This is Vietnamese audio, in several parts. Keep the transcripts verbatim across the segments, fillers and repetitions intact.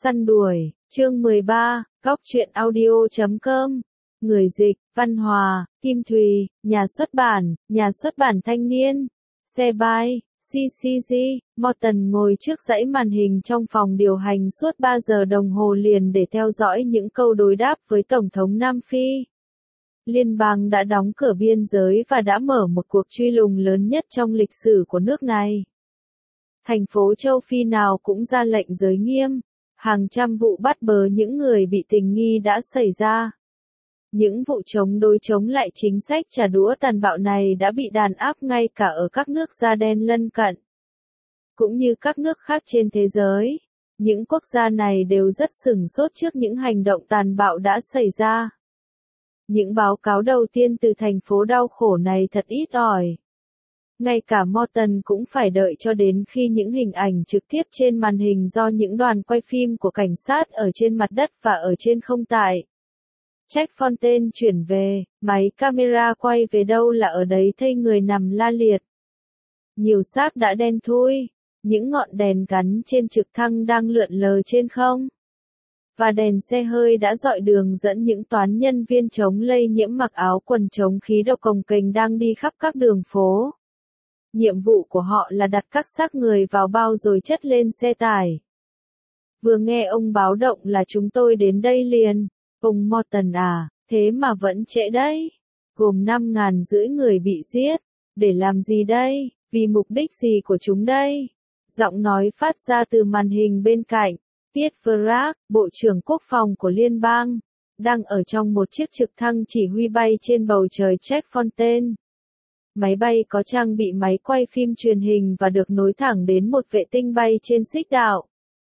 Săn đuổi, chương mười ba, góc truyện audio chấm com. Người dịch, Văn Hòa, Kim Thùy, nhà xuất bản, nhà xuất bản Thanh Niên. Xe bay, xê xê giê, Morton ngồi trước dãy màn hình trong phòng điều hành suốt ba giờ đồng hồ liền để theo dõi những câu đối đáp với Tổng thống Nam Phi. Liên bang đã đóng cửa biên giới và đã mở một cuộc truy lùng lớn nhất trong lịch sử của nước này. Thành phố châu Phi nào cũng ra lệnh giới nghiêm. Hàng trăm vụ bắt bớ những người bị tình nghi đã xảy ra. Những vụ chống đối chống lại chính sách trả đũa tàn bạo này đã bị đàn áp ngay cả ở các nước da đen lân cận. Cũng như các nước khác trên thế giới, những quốc gia này đều rất sửng sốt trước những hành động tàn bạo đã xảy ra. Những báo cáo đầu tiên từ thành phố đau khổ này thật ít ỏi. Ngay cả Morton cũng phải đợi cho đến khi những hình ảnh trực tiếp trên màn hình do những đoàn quay phim của cảnh sát ở trên mặt đất và ở trên không tại Jack Fontaine chuyển về, máy camera quay về đâu là ở đấy thấy người nằm la liệt. Nhiều xác đã đen thui, những ngọn đèn gắn trên trực thăng đang lượn lờ trên không. Và đèn xe hơi đã dọi đường dẫn những toán nhân viên chống lây nhiễm mặc áo quần chống khí độc cồng kềnh đang đi khắp các đường phố. Nhiệm vụ của họ là đặt các xác người vào bao rồi chất lên xe tải. Vừa nghe ông báo động là chúng tôi đến đây liền. Ông Morton à, thế mà vẫn trễ đấy. Gồm năm ngàn rưỡi người bị giết. Để làm gì đây? Vì mục đích gì của chúng đây? Giọng nói phát ra từ màn hình bên cạnh. Piers Bragg, Bộ trưởng Quốc phòng của liên bang, đang ở trong một chiếc trực thăng chỉ huy bay trên bầu trời Jack Fontaine. Máy bay có trang bị máy quay phim truyền hình và được nối thẳng đến một vệ tinh bay trên xích đạo.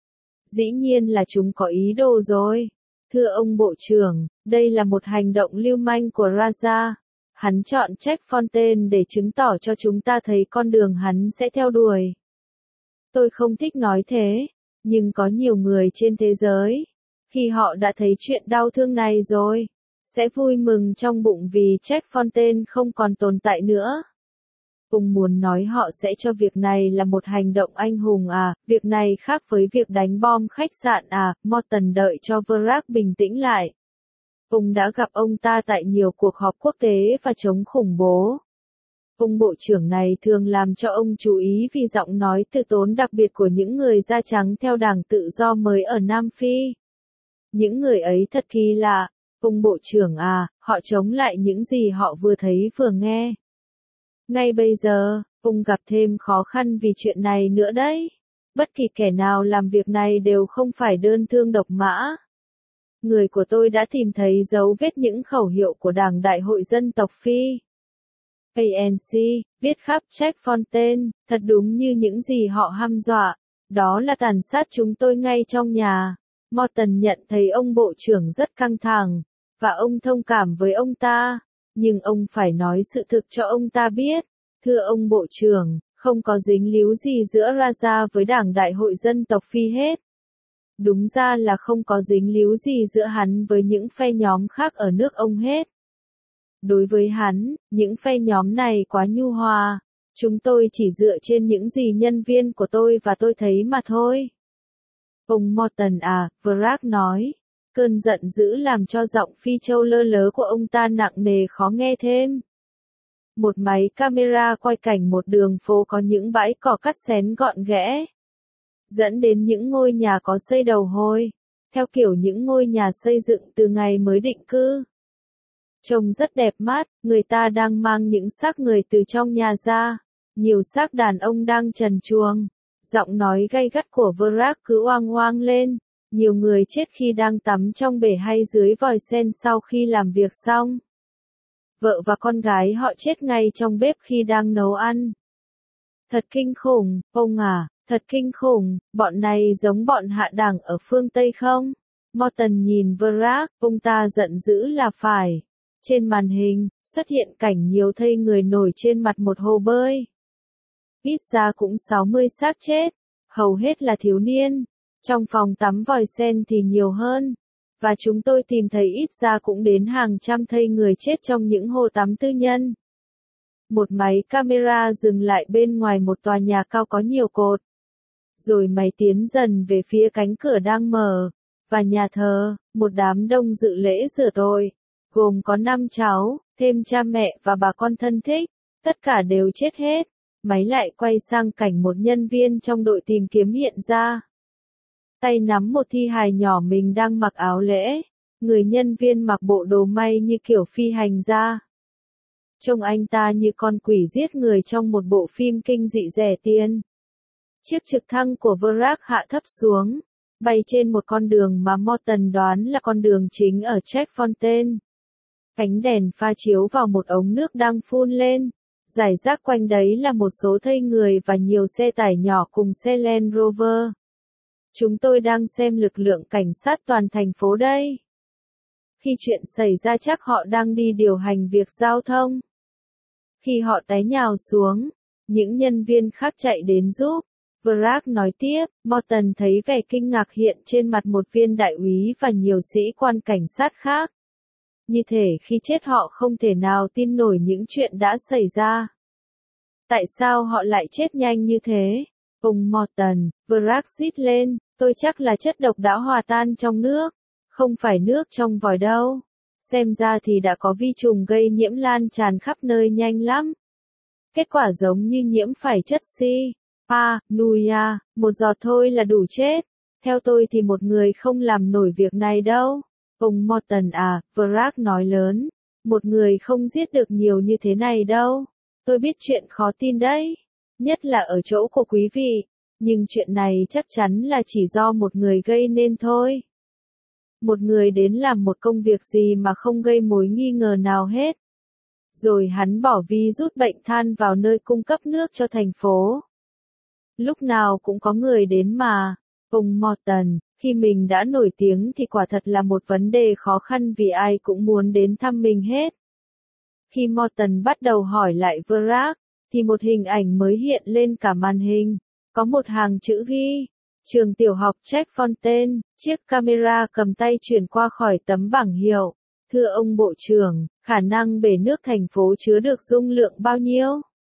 Dĩ nhiên là chúng có ý đồ rồi. Thưa ông Bộ trưởng, đây là một hành động lưu manh của Raja. Hắn chọn Jack Fontaine để chứng tỏ cho chúng ta thấy con đường hắn sẽ theo đuổi. Tôi không thích nói thế, nhưng có nhiều người trên thế giới, khi họ đã thấy chuyện đau thương này rồi, sẽ vui mừng trong bụng vì Jack Fontaine không còn tồn tại nữa. Ông muốn nói họ sẽ cho việc này là một hành động anh hùng à, việc này khác với việc đánh bom khách sạn à, Morton đợi cho Bragg bình tĩnh lại. Ông đã gặp ông ta tại nhiều cuộc họp quốc tế và chống khủng bố. Ông bộ trưởng này thường làm cho ông chú ý vì giọng nói từ tốn đặc biệt của những người da trắng theo đảng tự do mới ở Nam Phi. Những người ấy thật kỳ lạ. Ông bộ trưởng à, họ chống lại những gì họ vừa thấy vừa nghe. Ngay bây giờ, ông gặp thêm khó khăn vì chuyện này nữa đấy. Bất kỳ kẻ nào làm việc này đều không phải đơn thương độc mã. Người của tôi đã tìm thấy dấu vết những khẩu hiệu của Đảng Đại hội Dân tộc Phi. a en xê, viết khắp Jack Fontaine, thật đúng như những gì họ hăm dọa. Đó là tàn sát chúng tôi ngay trong nhà. Morton nhận thấy ông bộ trưởng rất căng thẳng, và ông thông cảm với ông ta. Nhưng ông phải nói sự thực cho ông ta biết. Thưa ông bộ trưởng, không có dính líu gì giữa Raja với Đảng Đại hội Dân tộc Phi hết. Đúng ra là không có dính líu gì giữa hắn với những phe nhóm khác ở nước ông hết. Đối với hắn, những phe nhóm này quá nhu hòa. Chúng tôi chỉ dựa trên những gì nhân viên của tôi và tôi thấy mà thôi. Ông Morton à, Bragg nói. Cơn giận dữ làm cho giọng phi châu lơ lớ của ông ta nặng nề khó nghe thêm. Một máy camera quay cảnh một đường phố có những bãi cỏ cắt xén gọn ghẽ, dẫn đến những ngôi nhà có xây đầu hôi, theo kiểu những ngôi nhà xây dựng từ ngày mới định cư. Trông rất đẹp mắt, người ta đang mang những xác người từ trong nhà ra, nhiều xác đàn ông đang trần truồng. Giọng nói gay gắt của Bragg cứ oang oang lên. Nhiều người chết khi đang tắm trong bể hay dưới vòi sen sau khi làm việc xong. Vợ và con gái họ chết ngay trong bếp khi đang nấu ăn. Thật kinh khủng, ông à, thật kinh khủng, bọn này giống bọn hạ đẳng ở phương Tây không? Morton nhìn Bragg, ông ta giận dữ là phải. Trên màn hình, xuất hiện cảnh nhiều thây người nổi trên mặt một hồ bơi. Ít ra cũng sáu mươi xác chết, hầu hết là thiếu niên. Trong phòng tắm vòi sen thì nhiều hơn, và chúng tôi tìm thấy ít ra cũng đến hàng trăm thây người chết trong những hồ tắm tư nhân. Một máy camera dừng lại bên ngoài một tòa nhà cao có nhiều cột. Rồi máy tiến dần về phía cánh cửa đang mở, và nhà thờ, một đám đông dự lễ rửa tội, gồm có năm cháu, thêm cha mẹ và bà con thân thích, tất cả đều chết hết. Máy lại quay sang cảnh một nhân viên trong đội tìm kiếm hiện ra. Tay nắm một thi hài nhỏ mình đang mặc áo lễ, người nhân viên mặc bộ đồ may như kiểu phi hành gia. Trông anh ta như con quỷ giết người trong một bộ phim kinh dị rẻ tiền. Chiếc trực thăng của Vrac hạ thấp xuống, bay trên một con đường mà Morton đoán là con đường chính ở Checkfontaine. Ánh đèn pha chiếu vào một ống nước đang phun lên, rải rác quanh đấy là một số thây người và nhiều xe tải nhỏ cùng xe Land Rover. Chúng tôi đang xem lực lượng cảnh sát toàn thành phố đây. Khi chuyện xảy ra chắc họ đang đi điều hành việc giao thông. Khi họ té nhào xuống, những nhân viên khác chạy đến giúp. Vrac nói tiếp, Morton thấy vẻ kinh ngạc hiện trên mặt một viên đại úy và nhiều sĩ quan cảnh sát khác. Như thể khi chết họ không thể nào tin nổi những chuyện đã xảy ra. Tại sao họ lại chết nhanh như thế? Ông Morton, Vrac rít lên, tôi chắc là chất độc đã hòa tan trong nước, không phải nước trong vòi đâu. Xem ra thì đã có vi trùng gây nhiễm lan tràn khắp nơi nhanh lắm. Kết quả giống như nhiễm phải chất si. À, nuya, một giọt thôi là đủ chết. Theo tôi thì một người không làm nổi việc này đâu. Ông Morton à, Vrac nói lớn. Một người không giết được nhiều như thế này đâu. Tôi biết chuyện khó tin đấy. Nhất là ở chỗ của quý vị. Nhưng chuyện này chắc chắn là chỉ do một người gây nên thôi. Một người đến làm một công việc gì mà không gây mối nghi ngờ nào hết. Rồi hắn bỏ vi rút bệnh than vào nơi cung cấp nước cho thành phố. Lúc nào cũng có người đến mà. Ông Morton, khi mình đã nổi tiếng thì quả thật là một vấn đề khó khăn vì ai cũng muốn đến thăm mình hết. Khi Morton bắt đầu hỏi lại Vrac, thì một hình ảnh mới hiện lên cả màn hình. Có một hàng chữ ghi, trường tiểu học Checkfontaine, chiếc camera cầm tay chuyển qua khỏi tấm bảng hiệu. Thưa ông Bộ trưởng, khả năng bể nước thành phố chứa được dung lượng bao nhiêu?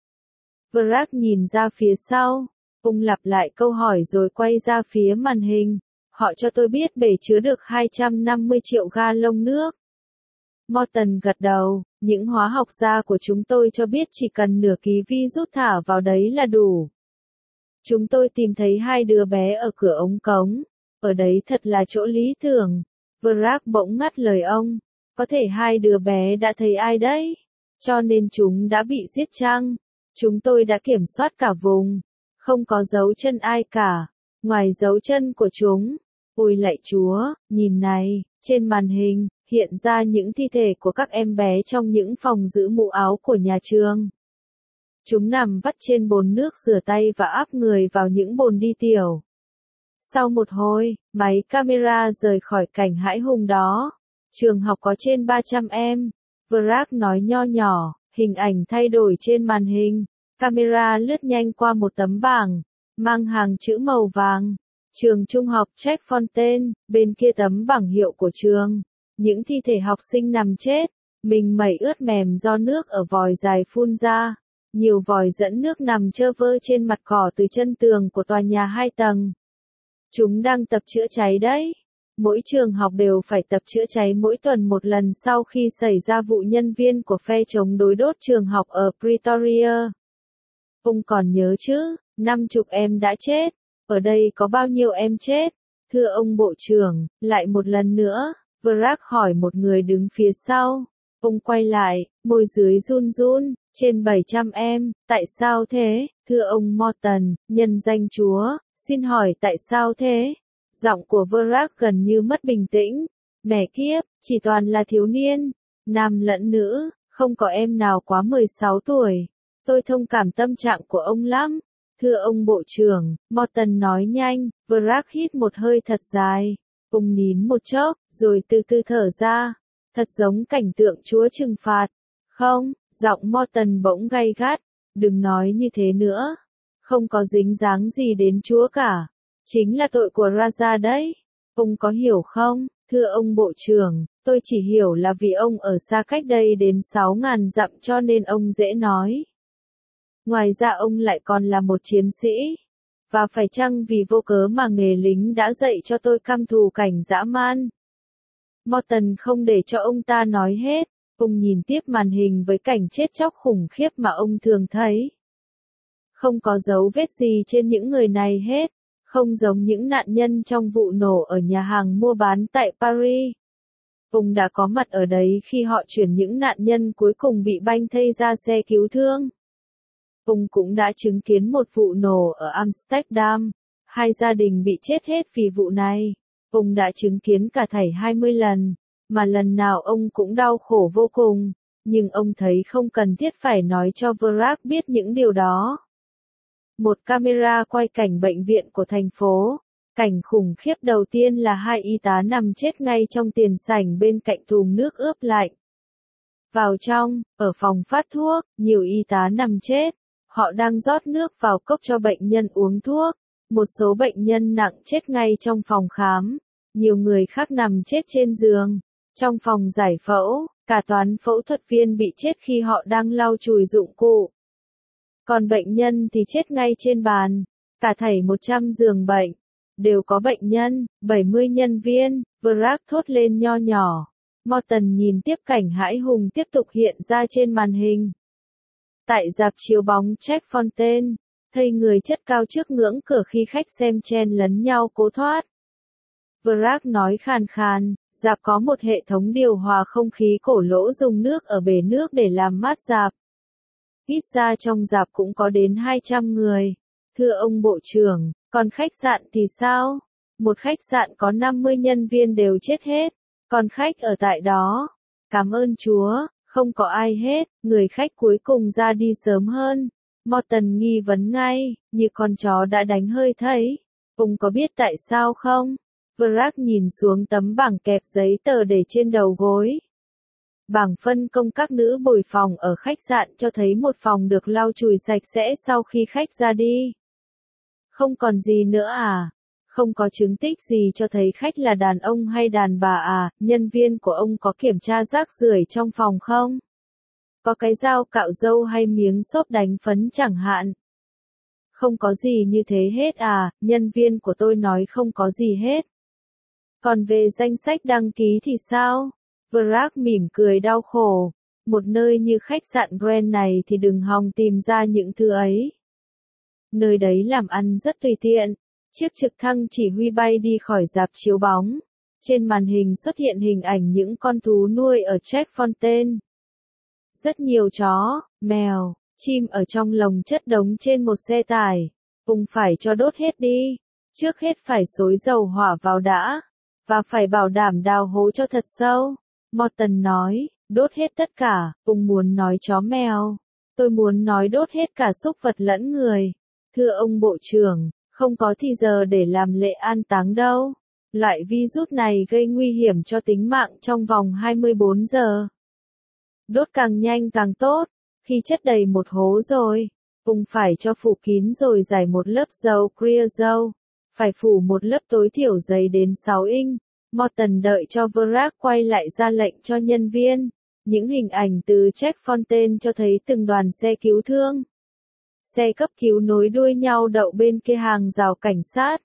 Vrac nhìn ra phía sau. Ông lặp lại câu hỏi rồi quay ra phía màn hình. Họ cho tôi biết bể chứa được hai trăm năm mươi triệu gallon nước. Morton gật đầu, những hóa học gia của chúng tôi cho biết chỉ cần nửa ký vi rút thả vào đấy là đủ. Chúng tôi tìm thấy hai đứa bé ở cửa ống cống. Ở đấy thật là chỗ lý tưởng. Vrac bỗng ngắt lời ông. Có thể hai đứa bé đã thấy ai đấy? Cho nên chúng đã bị giết chăng? Chúng tôi đã kiểm soát cả vùng. Không có dấu chân ai cả. Ngoài dấu chân của chúng. Ôi lạy Chúa, nhìn này, trên màn hình, hiện ra những thi thể của các em bé trong những phòng giữ mũ áo của nhà trường. Chúng nằm vắt trên bồn nước rửa tay và áp người vào những bồn đi tiểu. Sau một hồi, máy camera rời khỏi cảnh hãi hùng đó. Trường học có trên ba trăm em. Vrac nói nho nhỏ, hình ảnh thay đổi trên màn hình. Camera lướt nhanh qua một tấm bảng, mang hàng chữ màu vàng. Trường trung học Checkfontaine, bên kia tấm bảng hiệu của trường. Những thi thể học sinh nằm chết, mình mẩy ướt mềm do nước ở vòi dài phun ra. Nhiều vòi dẫn nước nằm trơ vơ trên mặt cỏ từ chân tường của tòa nhà hai tầng. Chúng đang tập chữa cháy đấy. Mỗi trường học đều phải tập chữa cháy mỗi tuần một lần sau khi xảy ra vụ nhân viên của phe chống đối đốt trường học ở Pretoria. Ông còn nhớ chứ, năm chục em đã chết. Ở đây có bao nhiêu em chết? Thưa ông Bộ trưởng, lại một lần nữa, Vrac hỏi một người đứng phía sau. Ông quay lại, môi dưới run run, trên bảy trăm em, tại sao thế? Thưa ông Morton, nhân danh Chúa, xin hỏi tại sao thế? Giọng của Vrac gần như mất bình tĩnh. Mẹ kiếp, chỉ toàn là thiếu niên, nam lẫn nữ, không có em nào quá mười sáu tuổi. Tôi thông cảm tâm trạng của ông lắm. Thưa ông Bộ trưởng, Morton nói nhanh. Vrac hít một hơi thật dài. Ông nín một chốc, rồi từ từ thở ra. Thật giống cảnh tượng Chúa trừng phạt. Không, giọng Morton bỗng gay gắt. Đừng nói như thế nữa. Không có dính dáng gì đến Chúa cả. Chính là tội của Raja đấy. Ông có hiểu không? Thưa ông Bộ trưởng, tôi chỉ hiểu là vì ông ở xa cách đây đến sáu ngàn dặm cho nên ông dễ nói. Ngoài ra ông lại còn là một chiến sĩ. Và phải chăng vì vô cớ mà nghề lính đã dạy cho tôi căm thù cảnh dã man? Morton không để cho ông ta nói hết, ông nhìn tiếp màn hình với cảnh chết chóc khủng khiếp mà ông thường thấy. Không có dấu vết gì trên những người này hết, không giống những nạn nhân trong vụ nổ ở nhà hàng mua bán tại Paris. Ông đã có mặt ở đấy khi họ chuyển những nạn nhân cuối cùng bị banh thây ra xe cứu thương. Ông cũng đã chứng kiến một vụ nổ ở Amsterdam, hai gia đình bị chết hết vì vụ này. Ông đã chứng kiến cả thảy hai mươi lần, mà lần nào ông cũng đau khổ vô cùng, nhưng ông thấy không cần thiết phải nói cho Vrac biết những điều đó. Một camera quay cảnh bệnh viện của thành phố. Cảnh khủng khiếp đầu tiên là hai y tá nằm chết ngay trong tiền sảnh bên cạnh thùng nước ướp lạnh. Vào trong, ở phòng phát thuốc, nhiều y tá nằm chết. Họ đang rót nước vào cốc cho bệnh nhân uống thuốc. Một số bệnh nhân nặng chết ngay trong phòng khám. Nhiều người khác nằm chết trên giường. Trong phòng giải phẫu, cả toán phẫu thuật viên bị chết khi họ đang lau chùi dụng cụ. Còn bệnh nhân thì chết ngay trên bàn. Cả thảy một trăm giường bệnh. Đều có bệnh nhân, bảy mươi nhân viên, Vrac thốt lên nho nhỏ. Morton nhìn tiếp cảnh hãi hùng tiếp tục hiện ra trên màn hình. Tại rạp chiếu bóng Jack Fontaine, thây người chất cao trước ngưỡng cửa khi khách xem chen lấn nhau cố thoát. Vrac nói khàn khàn, rạp có một hệ thống điều hòa không khí cổ lỗ dùng nước ở bể nước để làm mát rạp. Ít ra trong rạp cũng có đến hai trăm người. Thưa ông bộ trưởng, còn khách sạn thì sao? Một khách sạn có năm mươi nhân viên đều chết hết. Còn khách ở tại đó? Cảm ơn Chúa, không có ai hết. Người khách cuối cùng ra đi sớm hơn. Morton nghi vấn ngay, như con chó đã đánh hơi thây. Ông có biết tại sao không? Vrac nhìn xuống tấm bảng kẹp giấy tờ để trên đầu gối. Bảng phân công các nữ bồi phòng ở khách sạn cho thấy một phòng được lau chùi sạch sẽ sau khi khách ra đi. Không còn gì nữa à? Không có chứng tích gì cho thấy khách là đàn ông hay đàn bà à? Nhân viên của ông có kiểm tra rác rưởi trong phòng không? Có cái dao cạo râu hay miếng xốp đánh phấn chẳng hạn? Không có gì như thế hết à? Nhân viên của tôi nói không có gì hết. Còn về danh sách đăng ký thì sao? Vrac mỉm cười đau khổ. Một nơi như khách sạn Grand này thì đừng hòng tìm ra những thứ ấy. Nơi đấy làm ăn rất tùy tiện. Chiếc trực thăng chỉ huy bay đi khỏi rạp chiếu bóng. Trên màn hình xuất hiện hình ảnh những con thú nuôi ở Jack Fontaine. Rất nhiều chó, mèo, chim ở trong lồng chất đống trên một xe tải. Ông phải cho đốt hết đi. Trước hết phải xối dầu hỏa vào đã. Và phải bảo đảm đào hố cho thật sâu. Morton nói, đốt hết tất cả. Ông muốn nói chó mèo. Tôi muốn nói đốt hết cả súc vật lẫn người. Thưa ông bộ trưởng, không có thì giờ để làm lễ an táng đâu. Loại virus này gây nguy hiểm cho tính mạng trong vòng hai mươi bốn giờ. Đốt càng nhanh càng tốt. Khi chất đầy một hố rồi, ông phải cho phủ kín rồi rải một lớp dầu creosote. Phải phủ một lớp tối thiểu dày đến sáu inch. Morton đợi cho Vrac quay lại ra lệnh cho nhân viên. Những hình ảnh từ Jack Fontaine cho thấy từng đoàn xe cứu thương. Xe cấp cứu nối đuôi nhau đậu bên kia hàng rào cảnh sát.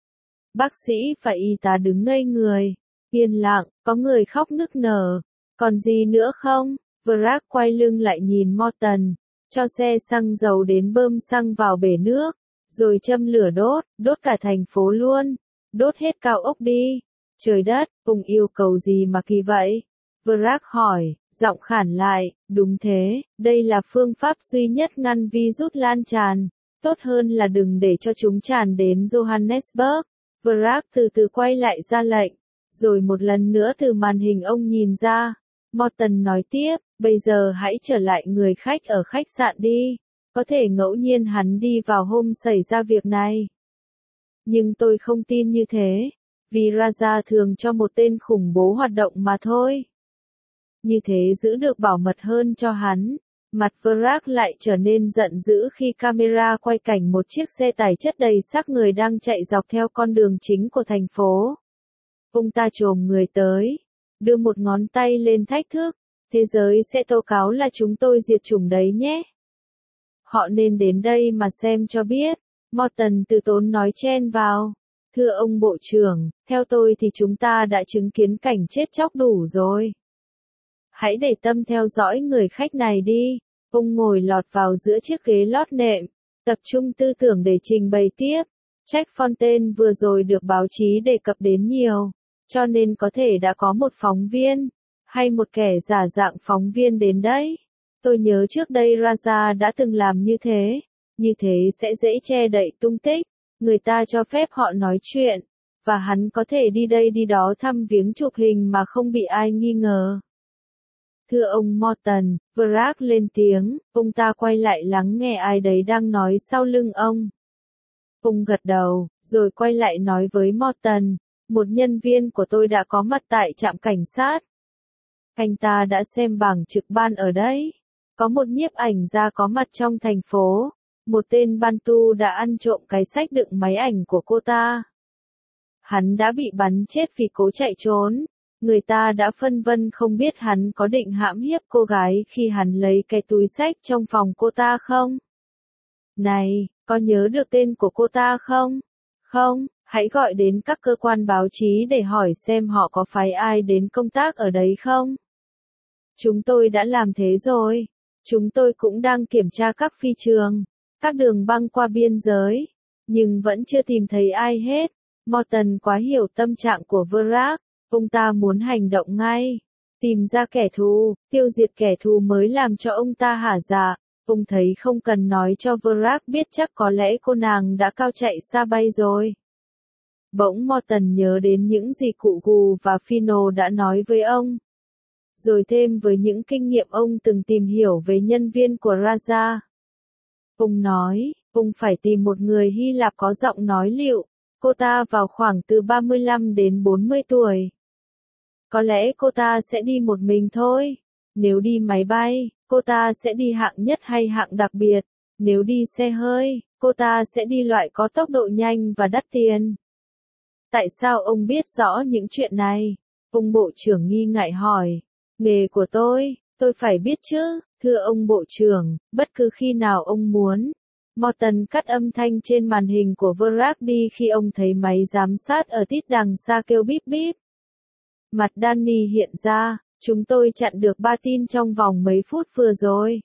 Bác sĩ và y tá đứng ngây người. Yên lặng, có người khóc nức nở. Còn gì nữa không? Vrac quay lưng lại nhìn Morton. Cho xe xăng dầu đến bơm xăng vào bể nước. Rồi châm lửa đốt, đốt cả thành phố luôn. Đốt hết cao ốc đi. Trời đất, ông yêu cầu gì mà kỳ vậy? Vrac hỏi, giọng khản lại, đúng thế, đây là phương pháp duy nhất ngăn virus lan tràn. Tốt hơn là đừng để cho chúng tràn đến Johannesburg. Vrac từ từ quay lại ra lệnh. Rồi một lần nữa từ màn hình ông nhìn ra. Morton nói tiếp, bây giờ hãy trở lại người khách ở khách sạn đi. Có thể ngẫu nhiên hắn đi vào hôm xảy ra việc này. Nhưng tôi không tin như thế. Vì Raja thường cho một tên khủng bố hoạt động mà thôi. Như thế giữ được bảo mật hơn cho hắn. Mặt Vrac lại trở nên giận dữ khi camera quay cảnh một chiếc xe tải chất đầy xác người đang chạy dọc theo con đường chính của thành phố. Ông ta chồm người tới, đưa một ngón tay lên thách thức. Thế giới sẽ tố cáo là chúng tôi diệt chủng đấy nhé. Họ nên đến đây mà xem cho biết. Morton từ tốn nói chen vào. Thưa ông Bộ trưởng, theo tôi thì chúng ta đã chứng kiến cảnh chết chóc đủ rồi. Hãy để tâm theo dõi người khách này đi. Ông ngồi lọt vào giữa chiếc ghế lót nệm, tập trung tư tưởng để trình bày tiếp. Jack Fontaine vừa rồi được báo chí đề cập đến nhiều, cho nên có thể đã có một phóng viên, hay một kẻ giả dạng phóng viên đến đấy. Tôi nhớ trước đây Raja đã từng làm như thế, như thế sẽ dễ che đậy tung tích, người ta cho phép họ nói chuyện, và hắn có thể đi đây đi đó thăm viếng chụp hình mà không bị ai nghi ngờ. Thưa ông Morton, Bragg lên tiếng, ông ta quay lại lắng nghe ai đấy đang nói sau lưng ông. Ông gật đầu, rồi quay lại nói với Morton, một nhân viên của tôi đã có mặt tại trạm cảnh sát. Anh ta đã xem bảng trực ban ở đấy. Có một nhiếp ảnh gia có mặt trong thành phố. Một tên Bantu đã ăn trộm cái xách đựng máy ảnh của cô ta. Hắn đã bị bắn chết vì cố chạy trốn. Người ta đã phân vân không biết hắn có định hãm hiếp cô gái khi hắn lấy cái túi xách trong phòng cô ta không? Này, có nhớ được tên của cô ta không? Không, hãy gọi đến các cơ quan báo chí để hỏi xem họ có phái ai đến công tác ở đấy không? Chúng tôi đã làm thế rồi. Chúng tôi cũng đang kiểm tra các phi trường, các đường băng qua biên giới, nhưng vẫn chưa tìm thấy ai hết. Morton quá hiểu tâm trạng của Bragg, ông ta muốn hành động ngay, tìm ra kẻ thù, tiêu diệt kẻ thù mới làm cho ông ta hả dạ. Ông thấy không cần nói cho Bragg biết, chắc có lẽ cô nàng đã cao chạy xa bay rồi. Bỗng Morton nhớ đến những gì cụ Gù và Fino đã nói với ông. Rồi thêm với những kinh nghiệm ông từng tìm hiểu về nhân viên của Raja. Ông nói, ông phải tìm một người Hy Lạp có giọng nói lịu, cô ta vào khoảng từ ba mươi lăm đến bốn mươi tuổi. Có lẽ cô ta sẽ đi một mình thôi. Nếu đi máy bay, cô ta sẽ đi hạng nhất hay hạng đặc biệt. Nếu đi xe hơi, cô ta sẽ đi loại có tốc độ nhanh và đắt tiền. Tại sao ông biết rõ những chuyện này? Ông Bộ trưởng nghi ngại hỏi. Nghề của tôi, tôi phải biết chứ, thưa ông Bộ trưởng, bất cứ khi nào ông muốn. Morton cắt âm thanh trên màn hình của Bragg đi khi ông thấy máy giám sát ở tít đằng xa kêu bíp bíp. Mặt Danny hiện ra, chúng tôi chặn được ba tin trong vòng mấy phút vừa rồi.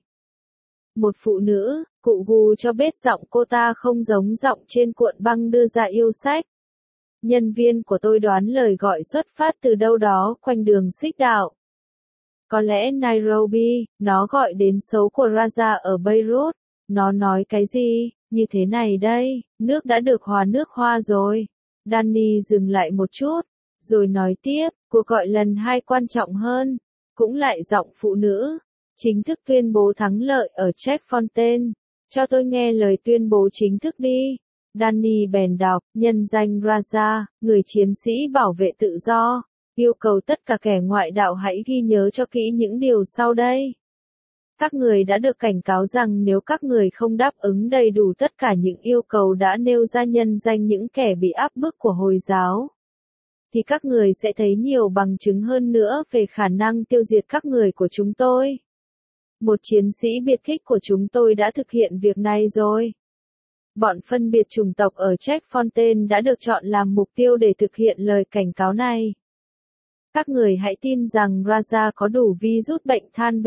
Một phụ nữ, cụ Gù cho biết giọng cô ta không giống giọng trên cuộn băng đưa ra yêu sách. Nhân viên của tôi đoán lời gọi xuất phát từ đâu đó quanh đường xích đạo. Có lẽ Nairobi, nó gọi đến số của Raja ở Beirut. Nó nói cái gì? Như thế này đây, nước đã được hòa nước hoa rồi. Danny dừng lại một chút, rồi nói tiếp, cuộc gọi lần hai quan trọng hơn. Cũng lại giọng phụ nữ. Chính thức tuyên bố thắng lợi ở Jack Fontaine. Cho tôi nghe lời tuyên bố chính thức đi. Danny bèn đọc, nhân danh Raja, người chiến sĩ bảo vệ tự do. Yêu cầu tất cả kẻ ngoại đạo hãy ghi nhớ cho kỹ những điều sau đây. Các người đã được cảnh cáo rằng nếu các người không đáp ứng đầy đủ tất cả những yêu cầu đã nêu ra nhân danh những kẻ bị áp bức của Hồi giáo, thì các người sẽ thấy nhiều bằng chứng hơn nữa về khả năng tiêu diệt các người của chúng tôi. Một chiến sĩ biệt kích của chúng tôi đã thực hiện việc này rồi. Bọn phân biệt chủng tộc ở Jack Fontaine đã được chọn làm mục tiêu để thực hiện lời cảnh cáo này. Các người hãy tin rằng Raja có đủ virus bệnh than B,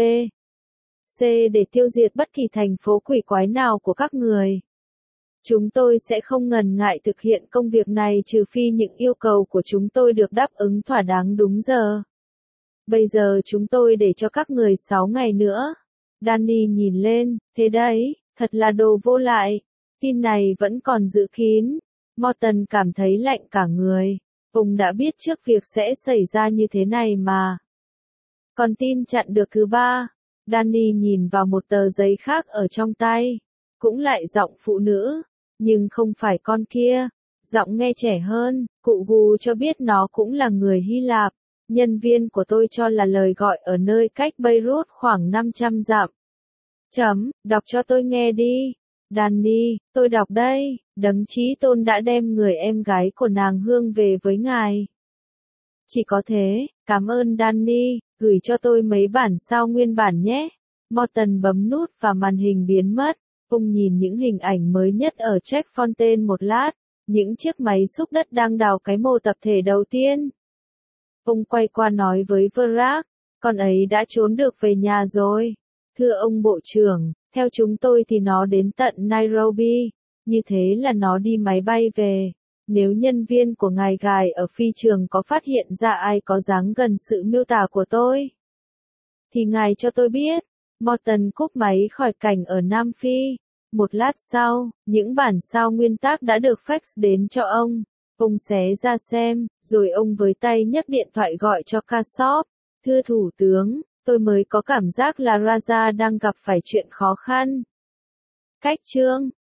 C để tiêu diệt bất kỳ thành phố quỷ quái nào của các người. Chúng tôi sẽ không ngần ngại thực hiện công việc này trừ phi những yêu cầu của chúng tôi được đáp ứng thỏa đáng đúng giờ. Bây giờ chúng tôi để cho các người sáu ngày nữa. Danny nhìn lên, thế đấy, thật là đồ vô lại. Tin này vẫn còn giữ kín. Morton cảm thấy lạnh cả người. Ông đã biết trước việc sẽ xảy ra như thế này mà. Còn tin chặn được thứ ba. Danny nhìn vào một tờ giấy khác ở trong tay. Cũng lại giọng phụ nữ. Nhưng không phải con kia. Giọng nghe trẻ hơn. Cụ Gù cho biết nó cũng là người Hy Lạp. Nhân viên của tôi cho là lời gọi ở nơi cách Beirut khoảng năm trăm dặm. Chấm, đọc cho tôi nghe đi. Danny, tôi đọc đây. Đấng Chí Tôn đã đem người em gái của nàng Hương về với ngài. Chỉ có thế, cảm ơn Danny, gửi cho tôi mấy bản sao nguyên bản nhé. Morton bấm nút và màn hình biến mất. Ông nhìn những hình ảnh mới nhất ở Checkfontaine một lát, những chiếc máy xúc đất đang đào cái mộ tập thể đầu tiên. Ông quay qua nói với Vrac, con ấy đã trốn được về nhà rồi. Thưa ông Bộ trưởng, theo chúng tôi thì nó đến tận Nairobi, như thế là nó đi máy bay về. Nếu nhân viên của ngài Gài ở phi trường có phát hiện ra ai có dáng gần sự miêu tả của tôi, thì ngài cho tôi biết. Morton cúp máy khỏi cảnh ở Nam Phi. Một lát sau, những bản sao nguyên tác đã được fax đến cho ông. Ông xé ra xem, rồi ông với tay nhấc điện thoại gọi cho Kassov. Thưa Thủ tướng, tôi mới có cảm giác là Raja đang gặp phải chuyện khó khăn. Cách chương